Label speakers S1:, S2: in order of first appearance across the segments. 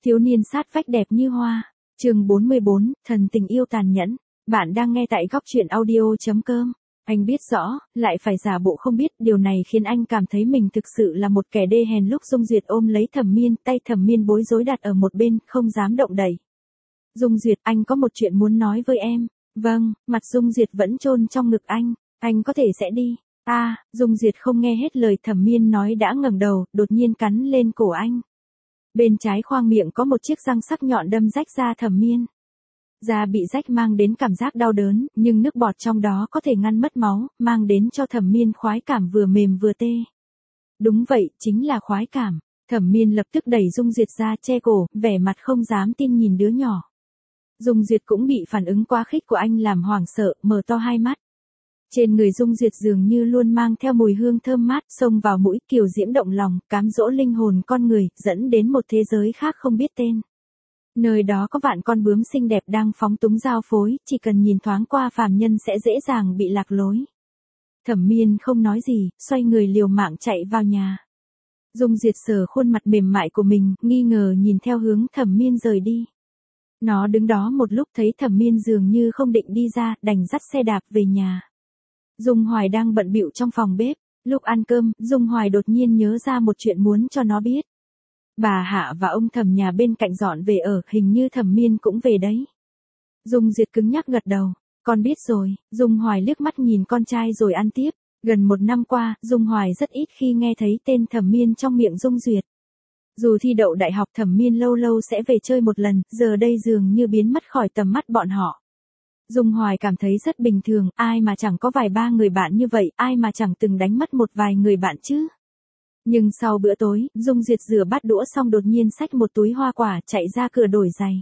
S1: Thiếu niên sát vách đẹp như hoa. Chương 44, thần tình yêu tàn nhẫn. Bạn đang nghe tại góc truyện audio.com. Anh biết rõ, lại phải giả bộ không biết, điều này khiến anh cảm thấy mình thực sự là một kẻ đê hèn. Lúc Dung Duyệt ôm lấy Thẩm Miên, tay Thẩm Miên bối rối đặt ở một bên, không dám động đậy. Dung Duyệt, anh có một chuyện muốn nói với em. Vâng, mặt Dung Duyệt vẫn chôn trong ngực anh có thể sẽ đi. Dung Duyệt không nghe hết lời Thẩm Miên nói đã ngẩng đầu, đột nhiên cắn lên cổ anh. Bên trái khoang miệng có một chiếc răng sắc nhọn đâm rách da Thẩm Miên. Da bị rách mang đến cảm giác đau đớn, nhưng nước bọt trong đó có thể ngăn mất máu, mang đến cho Thẩm Miên khoái cảm vừa mềm vừa tê. Đúng vậy, chính là khoái cảm. Thẩm Miên lập tức đẩy Dung Duyệt ra che cổ, vẻ mặt không dám tin nhìn đứa nhỏ. Dung Duyệt cũng bị phản ứng quá khích của anh làm hoảng sợ, mở to hai mắt. Trên người Dung Duyệt dường như luôn mang theo mùi hương thơm mát, xông vào mũi, kiều diễm động lòng, cám dỗ linh hồn con người, dẫn đến một thế giới khác không biết tên. Nơi đó có vạn con bướm xinh đẹp đang phóng túng giao phối, chỉ cần nhìn thoáng qua phàm nhân sẽ dễ dàng bị lạc lối. Thẩm Miên không nói gì, xoay người liều mạng chạy vào nhà. Dung Duyệt sờ khuôn mặt mềm mại của mình, nghi ngờ nhìn theo hướng Thẩm Miên rời đi. Nó đứng đó một lúc thấy Thẩm Miên dường như không định đi ra, đành dắt xe đạp về nhà. Dung Hoài đang bận bịu trong phòng bếp. Lúc ăn cơm, Dung Hoài đột nhiên nhớ ra một chuyện muốn cho nó biết. Bà Hạ và ông Thẩm nhà bên cạnh dọn về ở, hình như Thẩm Miên cũng về đấy. Dung Duyệt cứng nhắc gật đầu. Con biết rồi. Dung Hoài liếc mắt nhìn con trai rồi ăn tiếp. Gần một năm qua, Dung Hoài rất ít khi nghe thấy tên Thẩm Miên trong miệng Dung Duyệt. Dù thi đậu đại học Thẩm Miên lâu lâu sẽ về chơi một lần, giờ đây dường như biến mất khỏi tầm mắt bọn họ. Dung Hoài cảm thấy rất bình thường, ai mà chẳng có vài ba người bạn như vậy, ai mà chẳng từng đánh mất một vài người bạn chứ. Nhưng sau bữa tối, Dung Duyệt rửa bát đũa xong đột nhiên xách một túi hoa quả chạy ra cửa đổi giày.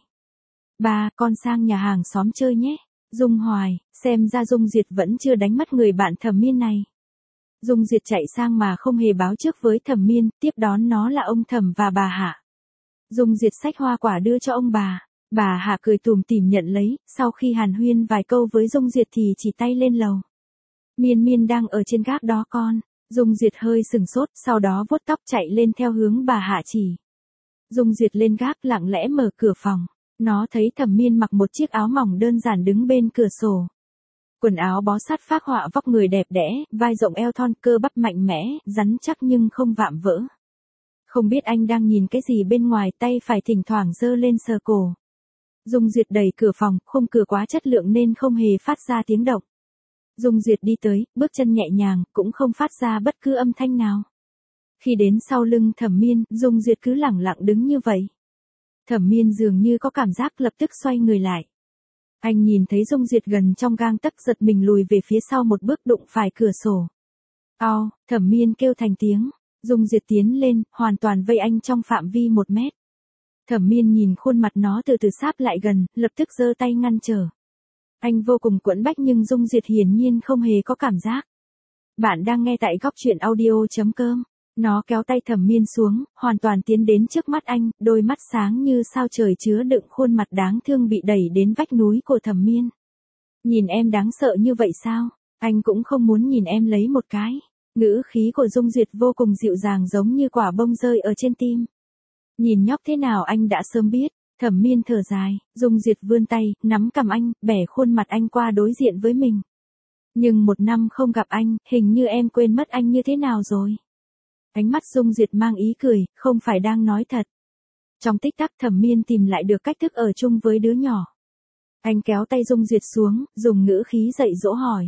S1: Ba, con sang nhà hàng xóm chơi nhé. Dung Hoài, xem ra Dung Duyệt vẫn chưa đánh mất người bạn Thẩm Miên này. Dung Duyệt chạy sang mà không hề báo trước với Thẩm Miên, tiếp đón nó là ông Thẩm và bà Hạ. Dung Duyệt xách hoa quả đưa cho ông bà. Bà Hạ cười tủm tỉm nhận lấy, sau khi hàn huyên vài câu với Dung Duyệt thì chỉ tay lên lầu. Miên Miên đang ở trên gác đó con. Dung Duyệt hơi sừng sốt, sau đó vuốt tóc chạy lên theo hướng bà Hạ chỉ. Dung Duyệt lên gác lặng lẽ mở cửa phòng. Nó thấy Thẩm Miên mặc một chiếc áo mỏng đơn giản đứng bên cửa sổ. Quần áo bó sát phác họa vóc người đẹp đẽ, vai rộng eo thon, cơ bắp mạnh mẽ, rắn chắc nhưng không vạm vỡ. Không biết anh đang nhìn cái gì bên ngoài, tay phải thỉnh thoảng giơ lên sờ cổ. Dung Duyệt đẩy cửa phòng, khung cửa quá chất lượng nên không hề phát ra tiếng động. Dung Duyệt đi tới, bước chân nhẹ nhàng, cũng không phát ra bất cứ âm thanh nào. Khi đến sau lưng Thẩm Miên, Dung Duyệt cứ lẳng lặng đứng như vậy. Thẩm Miên dường như có cảm giác lập tức xoay người lại. Anh nhìn thấy Dung Duyệt gần trong gang tấc, giật mình lùi về phía sau một bước, đụng phải cửa sổ. Ao, Thẩm Miên kêu thành tiếng. Dung Duyệt tiến lên, hoàn toàn vây anh trong phạm vi 1 mét. Thẩm Miên nhìn khuôn mặt nó từ từ sáp lại gần, lập tức giơ tay ngăn trở. Anh vô cùng quẫn bách nhưng Dung Duyệt hiển nhiên không hề có cảm giác. Bạn đang nghe tại góc truyện audio.com. Nó kéo tay Thẩm Miên xuống, hoàn toàn tiến đến trước mắt anh, đôi mắt sáng như sao trời chứa đựng khuôn mặt đáng thương bị đẩy đến vách núi của Thẩm Miên. Nhìn em đáng sợ như vậy sao? Anh cũng không muốn nhìn em lấy một cái. Ngữ khí của Dung Duyệt vô cùng dịu dàng giống như quả bông rơi ở trên tim. Nhìn nhóc thế nào anh đã sớm biết. Thẩm Miên thở dài, Dung Duyệt vươn tay, nắm cằm anh, bẻ khuôn mặt anh qua đối diện với mình. Nhưng 1 năm không gặp anh, hình như em quên mất anh như thế nào rồi. Ánh mắt Dung Duyệt mang ý cười, không phải đang nói thật. Trong tích tắc Thẩm Miên tìm lại được cách thức ở chung với đứa nhỏ. Anh kéo tay Dung Duyệt xuống, dùng ngữ khí dạy dỗ hỏi.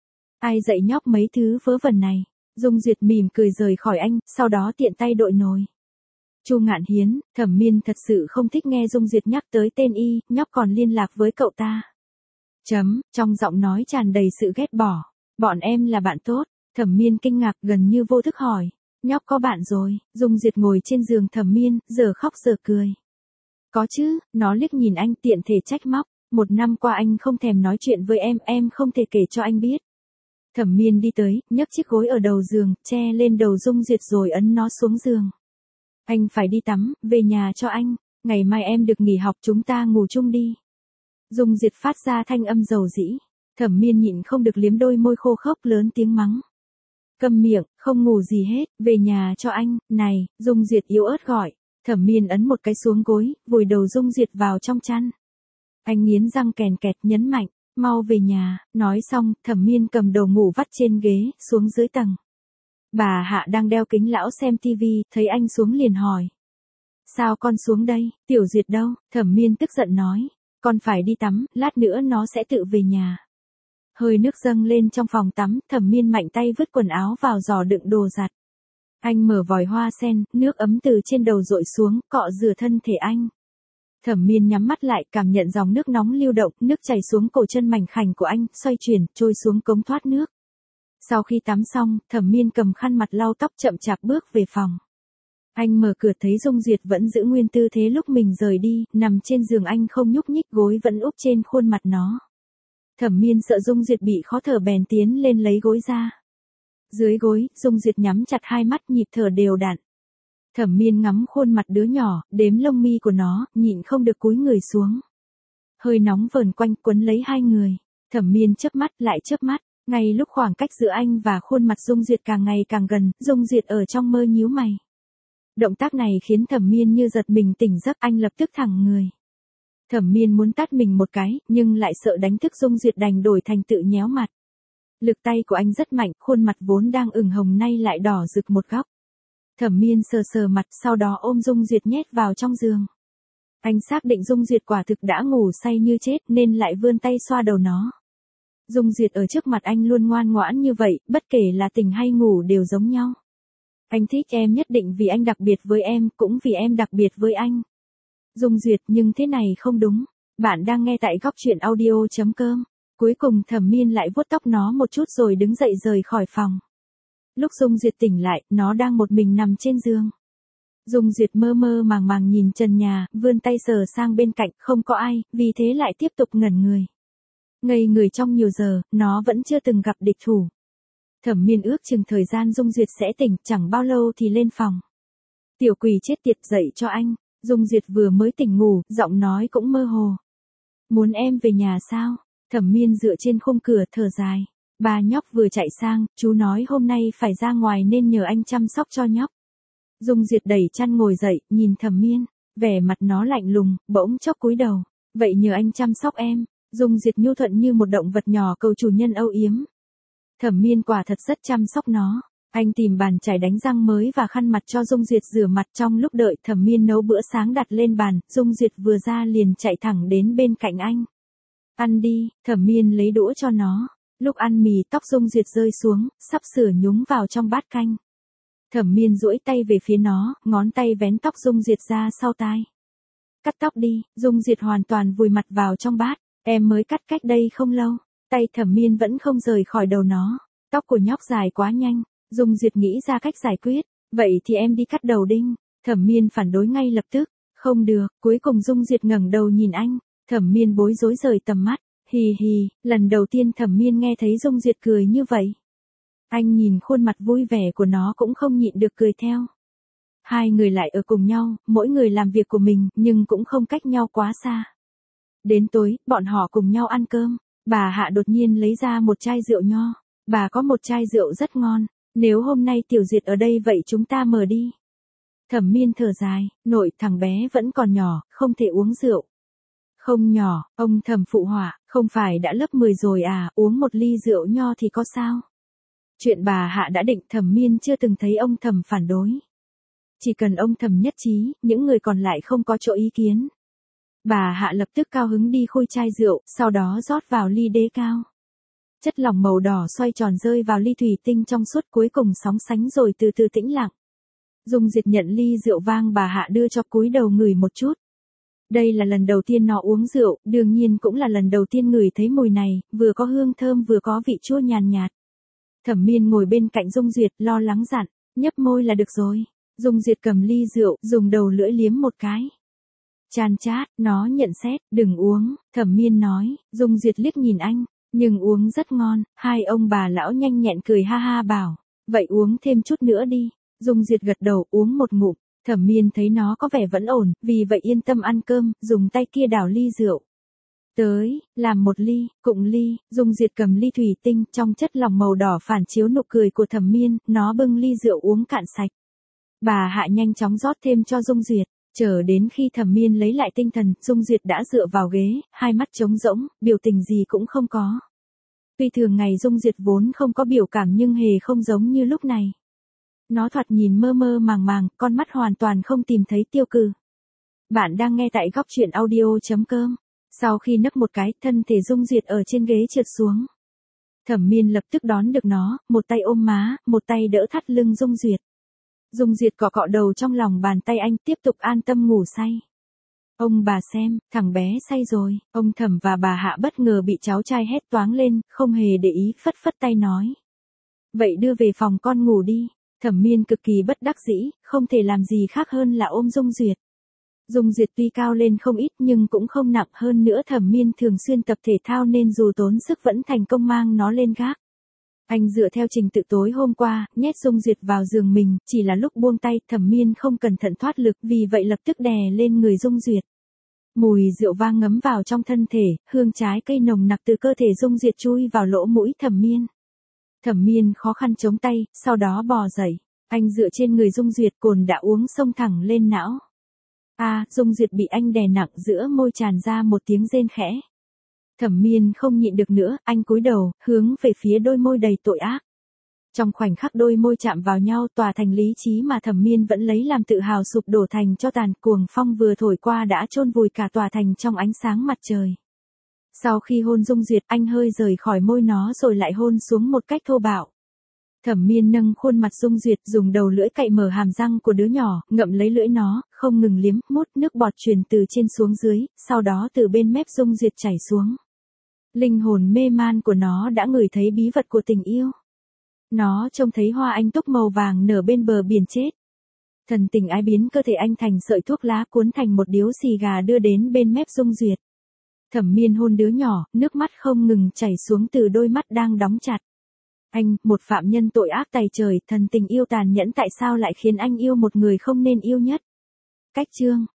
S1: Ai dạy nhóc mấy thứ vớ vẩn này? Dung Duyệt mỉm cười rời khỏi anh, sau đó tiện tay đội nồi. Chu Ngạn Hiến, Thẩm Miên thật sự không thích nghe Dung Duyệt nhắc tới tên y, nhóc còn liên lạc với cậu ta. Trong giọng nói tràn đầy sự ghét bỏ. Bọn em là bạn tốt. Thẩm Miên kinh ngạc gần như vô thức hỏi. Nhóc có bạn rồi. Dung Duyệt ngồi trên giường Thẩm Miên, giờ khóc giờ cười. Có chứ, nó liếc nhìn anh tiện thể trách móc. 1 năm qua anh không thèm nói chuyện với em không thể kể cho anh biết. Thẩm Miên đi tới, nhấc chiếc gối ở đầu giường, che lên đầu Dung Duyệt rồi ấn nó xuống giường. Anh phải đi tắm, về nhà cho anh. Ngày mai em được nghỉ học, chúng ta ngủ chung đi. Dung Duyệt phát ra thanh âm dầu dĩ. Thẩm Miên nhịn không được liếm đôi môi khô khốc lớn tiếng mắng. Câm miệng, không ngủ gì hết, về nhà cho anh. Này, Dung Duyệt yếu ớt gọi. Thẩm Miên ấn một cái xuống gối, vùi đầu Dung Duyệt vào trong chăn. Anh nghiến răng kèn kẹt nhấn mạnh, mau về nhà, nói xong, Thẩm Miên cầm đồ ngủ vắt trên ghế, xuống dưới tầng. Bà Hạ đang đeo kính lão xem tivi, thấy anh xuống liền hỏi. Sao con xuống đây, Tiểu Duyệt đâu? Thẩm Miên tức giận nói, con phải đi tắm, lát nữa nó sẽ tự về nhà. Hơi nước dâng lên trong phòng tắm, Thẩm Miên mạnh tay vứt quần áo vào giỏ đựng đồ giặt. Anh mở vòi hoa sen, nước ấm từ trên đầu dội xuống, cọ rửa thân thể anh. Thẩm Miên nhắm mắt lại, cảm nhận dòng nước nóng lưu động, nước chảy xuống cổ chân mảnh khảnh của anh, xoay chuyển, trôi xuống cống thoát nước. Sau khi tắm xong, Thẩm Miên cầm khăn mặt lau tóc chậm chạp bước về phòng. Anh mở cửa thấy Dung Duyệt vẫn giữ nguyên tư thế lúc mình rời đi, nằm trên giường anh không nhúc nhích, gối vẫn úp trên khuôn mặt nó. Thẩm Miên sợ Dung Duyệt bị khó thở bèn tiến lên lấy gối ra. Dưới gối, Dung Duyệt nhắm chặt hai mắt, nhịp thở đều đặn. Thẩm Miên ngắm khuôn mặt đứa nhỏ, đếm lông mi của nó, nhịn không được cúi người xuống. Hơi nóng vờn quanh quấn lấy hai người. Thẩm Miên chớp mắt lại chớp mắt, ngay lúc khoảng cách giữa anh và khuôn mặt Dung Duyệt càng ngày càng gần, Dung Duyệt ở trong mơ nhíu mày. Động tác này khiến Thẩm Miên như giật mình tỉnh giấc, anh lập tức thẳng người. Thẩm Miên muốn tát mình một cái, nhưng lại sợ đánh thức Dung Duyệt đành đổi thành tự nhéo mặt. Lực tay của anh rất mạnh, khuôn mặt vốn đang ửng hồng nay lại đỏ rực một góc. Thẩm Miên sờ sờ mặt, sau đó ôm Dung Duyệt nhét vào trong giường. Anh xác định Dung Duyệt quả thực đã ngủ say như chết nên lại vươn tay xoa đầu nó. Dung Duyệt ở trước mặt anh luôn ngoan ngoãn như vậy, bất kể là tỉnh hay ngủ đều giống nhau. Anh thích em nhất định vì anh đặc biệt với em, cũng vì em đặc biệt với anh. Dung Duyệt, nhưng thế này không đúng. Bạn đang nghe tại góc truyện audio.com. Cuối cùng Thẩm Miên lại vuốt tóc nó một chút rồi đứng dậy rời khỏi phòng. Lúc Dung Duyệt tỉnh lại, nó đang một mình nằm trên giường. Dung Duyệt mơ mơ màng màng nhìn trần nhà, vươn tay sờ sang bên cạnh, không có ai, vì thế lại tiếp tục ngẩn người. Ngây người trong nhiều giờ, nó vẫn chưa từng gặp địch thủ. Thẩm Miên ước chừng thời gian Dung Duyệt sẽ tỉnh, chẳng bao lâu thì lên phòng. Tiểu quỷ chết tiệt, dậy cho anh. Dung Duyệt vừa mới tỉnh ngủ, giọng nói cũng mơ hồ. Muốn em về nhà sao? Thẩm Miên dựa trên khung cửa thở dài. Bà nhóc vừa chạy sang, chú nói hôm nay phải ra ngoài nên nhờ anh chăm sóc cho nhóc. Dung Duyệt đẩy chăn ngồi dậy, nhìn Thẩm Miên, vẻ mặt nó lạnh lùng, bỗng chốc cúi đầu. Vậy nhờ anh chăm sóc em. Dung Duyệt nhu thuận như một động vật nhỏ cầu chủ nhân âu yếm. Thẩm Miên quả thật rất chăm sóc nó. Anh tìm bàn chải đánh răng mới và khăn mặt cho Dung Duyệt rửa mặt. Trong lúc đợi Thẩm Miên nấu bữa sáng đặt lên bàn, Dung Duyệt vừa ra liền chạy thẳng đến bên cạnh anh. Ăn đi, Thẩm Miên lấy đũa cho nó. Lúc ăn mì, tóc Dung Duyệt rơi xuống, sắp sửa nhúng vào trong bát canh. Thẩm Miên duỗi tay về phía nó, ngón tay vén tóc Dung Duyệt ra sau tai. Cắt tóc đi. Dung Duyệt hoàn toàn vùi mặt vào trong bát. Em mới cắt cách đây không lâu. Tay Thẩm Miên vẫn không rời khỏi đầu nó. Tóc của nhóc dài quá nhanh. Dung Duyệt nghĩ ra cách giải quyết. Vậy thì em đi cắt đầu đinh. Thẩm Miên phản đối ngay lập tức. Không được. Cuối cùng Dung Duyệt ngẩng đầu nhìn anh. Thẩm Miên bối rối rời tầm mắt. Hì hì, lần đầu tiên Thẩm Miên nghe thấy Dung Duyệt cười như vậy. Anh nhìn khuôn mặt vui vẻ của nó cũng không nhịn được cười theo. Hai người lại ở cùng nhau, mỗi người làm việc của mình, nhưng cũng không cách nhau quá xa. Đến tối, bọn họ cùng nhau ăn cơm. Bà Hạ đột nhiên lấy ra một chai rượu nho. Bà có một chai rượu rất ngon. Nếu hôm nay Tiểu Duyệt ở đây vậy chúng ta mở đi. Thẩm Miên thở dài, nội thằng bé vẫn còn nhỏ, không thể uống rượu. Không nhỏ, ông Thẩm phụ họa, không phải đã lớp 10 rồi à, uống một ly rượu nho thì có sao. Chuyện bà Hạ đã định, Thẩm Miên chưa từng thấy ông Thẩm phản đối. Chỉ cần ông Thẩm nhất trí, những người còn lại không có chỗ ý kiến. Bà Hạ lập tức cao hứng đi khui chai rượu, sau đó rót vào ly đế cao. Chất lỏng màu đỏ xoay tròn rơi vào ly thủy tinh trong suốt, cuối cùng sóng sánh rồi từ từ tĩnh lặng. Dung Duyệt nhận ly rượu vang bà Hạ đưa cho, cúi đầu ngửi một chút. Đây là lần đầu tiên nó uống rượu, đương nhiên cũng là lần đầu tiên ngửi thấy mùi này, vừa có hương thơm vừa có vị chua nhàn nhạt. Thẩm Miên ngồi bên cạnh Dung Duyệt, lo lắng dặn, nhấp môi là được rồi. Dung Duyệt cầm ly rượu, dùng đầu lưỡi liếm một cái. Chan chát, nó nhận xét, đừng uống, Thẩm Miên nói. Dung Duyệt liếc nhìn anh, nhưng uống rất ngon. Hai ông bà lão nhanh nhẹn cười ha ha bảo, vậy uống thêm chút nữa đi. Dung Duyệt gật đầu, uống một ngụm. Thẩm Miên thấy nó có vẻ vẫn ổn, vì vậy yên tâm ăn cơm, dùng tay kia đảo ly rượu. Tới, làm một ly, cụng ly. Dung Duyệt cầm ly thủy tinh, trong chất lỏng màu đỏ phản chiếu nụ cười của Thẩm Miên, nó bưng ly rượu uống cạn sạch. Bà Hạ nhanh chóng rót thêm cho Dung Duyệt. Chờ đến khi Thẩm Miên lấy lại tinh thần, Dung Duyệt đã dựa vào ghế, hai mắt trống rỗng, biểu tình gì cũng không có. Tuy thường ngày Dung Duyệt vốn không có biểu cảm nhưng hề không giống như lúc này. Nó thoạt nhìn mơ mơ màng màng, con mắt hoàn toàn không tìm thấy Tiêu Cừ. Bạn đang nghe tại góc truyện audio.com. Sau khi nấc một cái, thân thể Dung Duyệt ở trên ghế trượt xuống. Thẩm Miên lập tức đón được nó, một tay ôm má, một tay đỡ thắt lưng Dung Duyệt. Dung Duyệt cọ cọ đầu trong lòng bàn tay anh, tiếp tục an tâm ngủ say. Ông bà xem, thằng bé say rồi. Ông Thẩm và bà Hạ bất ngờ bị cháu trai hét toáng lên, không hề để ý, phất phất tay nói. Vậy đưa về phòng con ngủ đi. Thẩm Miên cực kỳ bất đắc dĩ, không thể làm gì khác hơn là ôm Dung Duyệt. Dung Duyệt tuy cao lên không ít nhưng cũng không nặng, hơn nữa Thẩm Miên thường xuyên tập thể thao nên dù tốn sức vẫn thành công mang nó lên gác. Anh dựa theo trình tự tối hôm qua, nhét Dung Duyệt vào giường mình, chỉ là lúc buông tay, Thẩm Miên không cẩn thận thoát lực, vì vậy lập tức đè lên người Dung Duyệt. Mùi rượu vang ngấm vào trong thân thể, hương trái cây nồng nặc từ cơ thể Dung Duyệt chui vào lỗ mũi Thẩm Miên. Thẩm Miên khó khăn chống tay, sau đó bò dậy. Anh dựa trên người Dung Duyệt, cồn đã uống xông thẳng lên não. Dung Duyệt bị anh đè nặng, giữa môi tràn ra một tiếng rên khẽ. Thẩm Miên không nhịn được nữa, anh cúi đầu, hướng về phía đôi môi đầy tội ác. Trong khoảnh khắc đôi môi chạm vào nhau, tòa thành lý trí mà Thẩm Miên vẫn lấy làm tự hào sụp đổ thành tro tàn, cuồng phong vừa thổi qua đã chôn vùi cả tòa thành trong ánh sáng mặt trời. Sau khi hôn Dung Duyệt, anh hơi rời khỏi môi nó rồi lại hôn xuống một cách thô bạo. Thẩm Miên nâng khuôn mặt Dung Duyệt, dùng đầu lưỡi cạy mở hàm răng của đứa nhỏ, ngậm lấy lưỡi nó, không ngừng liếm, mút, nước bọt truyền từ trên xuống dưới, sau đó từ bên mép Dung Duyệt chảy xuống. Linh hồn mê man của nó đã ngửi thấy bí vật của tình yêu. Nó trông thấy hoa anh túc màu vàng nở bên bờ biển chết. Thần tình ái biến cơ thể anh thành sợi thuốc lá cuốn thành một điếu xì gà đưa đến bên mép Dung Duyệt. Thẩm Miên hôn đứa nhỏ, nước mắt không ngừng chảy xuống từ đôi mắt đang đóng chặt. Anh, một phạm nhân tội ác tày trời, thần tình yêu tàn nhẫn tại sao lại khiến anh yêu một người không nên yêu nhất? Cách chương